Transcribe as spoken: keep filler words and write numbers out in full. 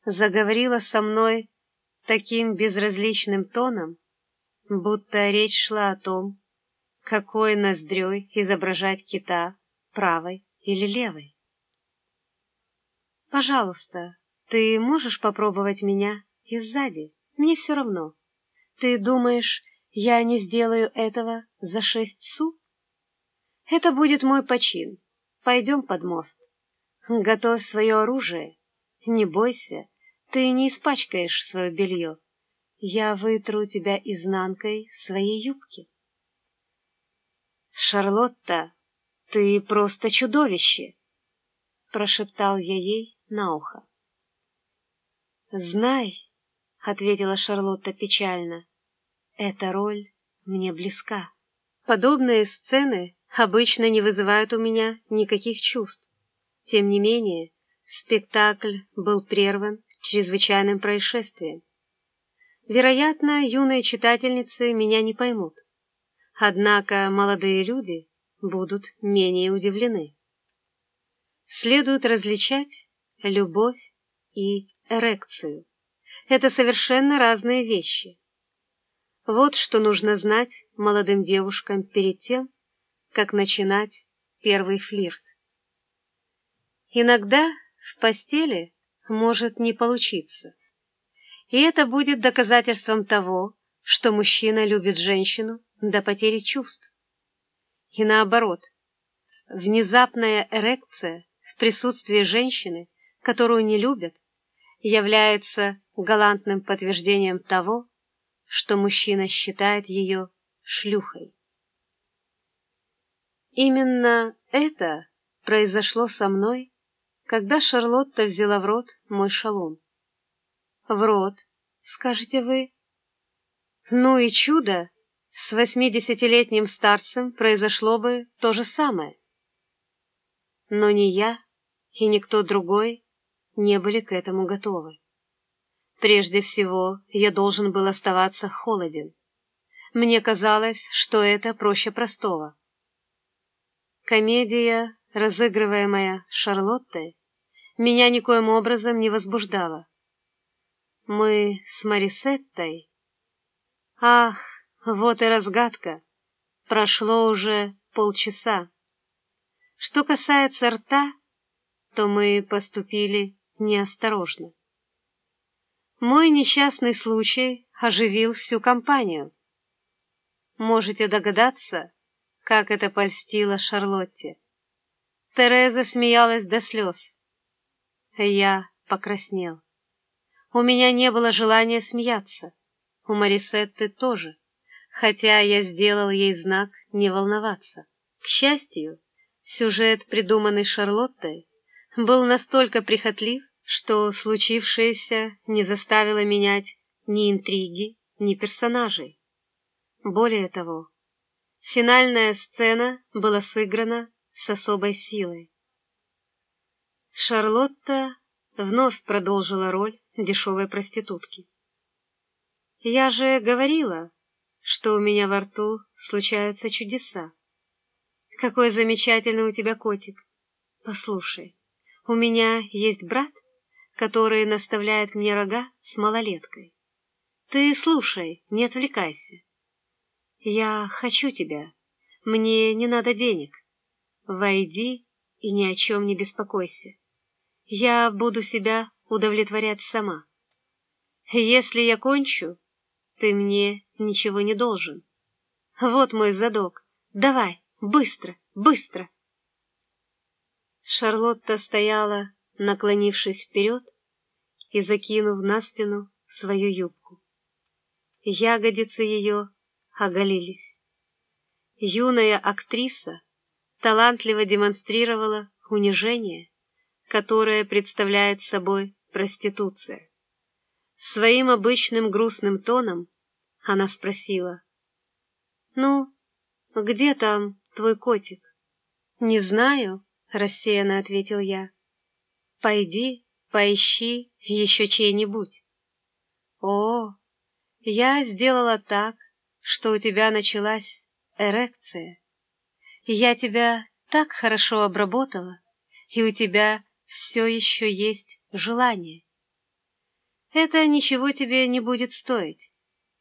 заговорила со мной таким безразличным тоном, будто речь шла о том, какой ноздрёй изображать кита, правой или левой. «Пожалуйста, ты можешь попробовать меня и сзади? Мне все равно. Ты думаешь, я не сделаю этого за шесть су? Это будет мой почин. Пойдем под мост. Готовь свое оружие. Не бойся, ты не испачкаешь свое белье. Я вытру тебя изнанкой своей юбки». «Шарлотта, ты просто чудовище!» — прошептал я ей на ухо. «Знай», — ответила Шарлотта печально, — «эта роль мне близка. Подобные сцены обычно не вызывают у меня никаких чувств. Тем не менее, спектакль был прерван чрезвычайным происшествием. Вероятно, юные читательницы меня не поймут. Однако молодые люди будут менее удивлены. Следует различать любовь и эрекцию. Это совершенно разные вещи. Вот что нужно знать молодым девушкам перед тем, как начинать первый флирт. Иногда в постели может не получиться. И это будет доказательством того, что мужчина любит женщину до потери чувств. И наоборот, внезапная эрекция в присутствии женщины, которую не любят, является галантным подтверждением того, что мужчина считает ее шлюхой. Именно это произошло со мной, когда Шарлотта взяла в рот мой шалун. В рот, скажете вы? Ну и чудо, с восьмидесятилетним старцем произошло бы то же самое. Но ни я и никто другой не были к этому готовы. Прежде всего, я должен был оставаться холоден. Мне казалось, что это проще простого. Комедия, разыгрываемая Шарлоттой, меня никоим образом не возбуждала. Мы с Марисеттой... Ах, вот и разгадка. Прошло уже полчаса. Что касается рта, то мы поступили неосторожно. Мой несчастный случай оживил всю компанию. Можете догадаться, как это польстило Шарлотте. Тереза смеялась до слез. Я покраснел. У меня не было желания смеяться. У Марисетты тоже, хотя я сделал ей знак не волноваться. К счастью, сюжет, придуманный Шарлоттой, был настолько прихотлив, что случившееся не заставило менять ни интриги, ни персонажей. Более того, финальная сцена была сыграна с особой силой. Шарлотта вновь продолжила роль дешевой проститутки. «Я же говорила, что у меня во рту случаются чудеса. Какой замечательный у тебя котик. Послушай, у меня есть брат, который наставляет мне рога с малолеткой. Ты слушай, не отвлекайся. Я хочу тебя. Мне не надо денег. Войди и ни о чем не беспокойся. Я буду себя удовлетворять сама. Если я кончу, ты мне ничего не должен. Вот мой задок. Давай, быстро, быстро!» Шарлотта стояла, наклонившись вперед и закинув на спину свою юбку. Ягодицы ее оголились. Юная актриса талантливо демонстрировала унижение, которое представляет собой проституция. Своим обычным грустным тоном она спросила: «Ну, где там твой котик?» «Не знаю», — рассеянно ответил я. «Пойди, поищи еще чей-нибудь». «О, я сделала так, что у тебя началась эрекция. Я тебя так хорошо обработала, и у тебя все еще есть желание. Это ничего тебе не будет стоить.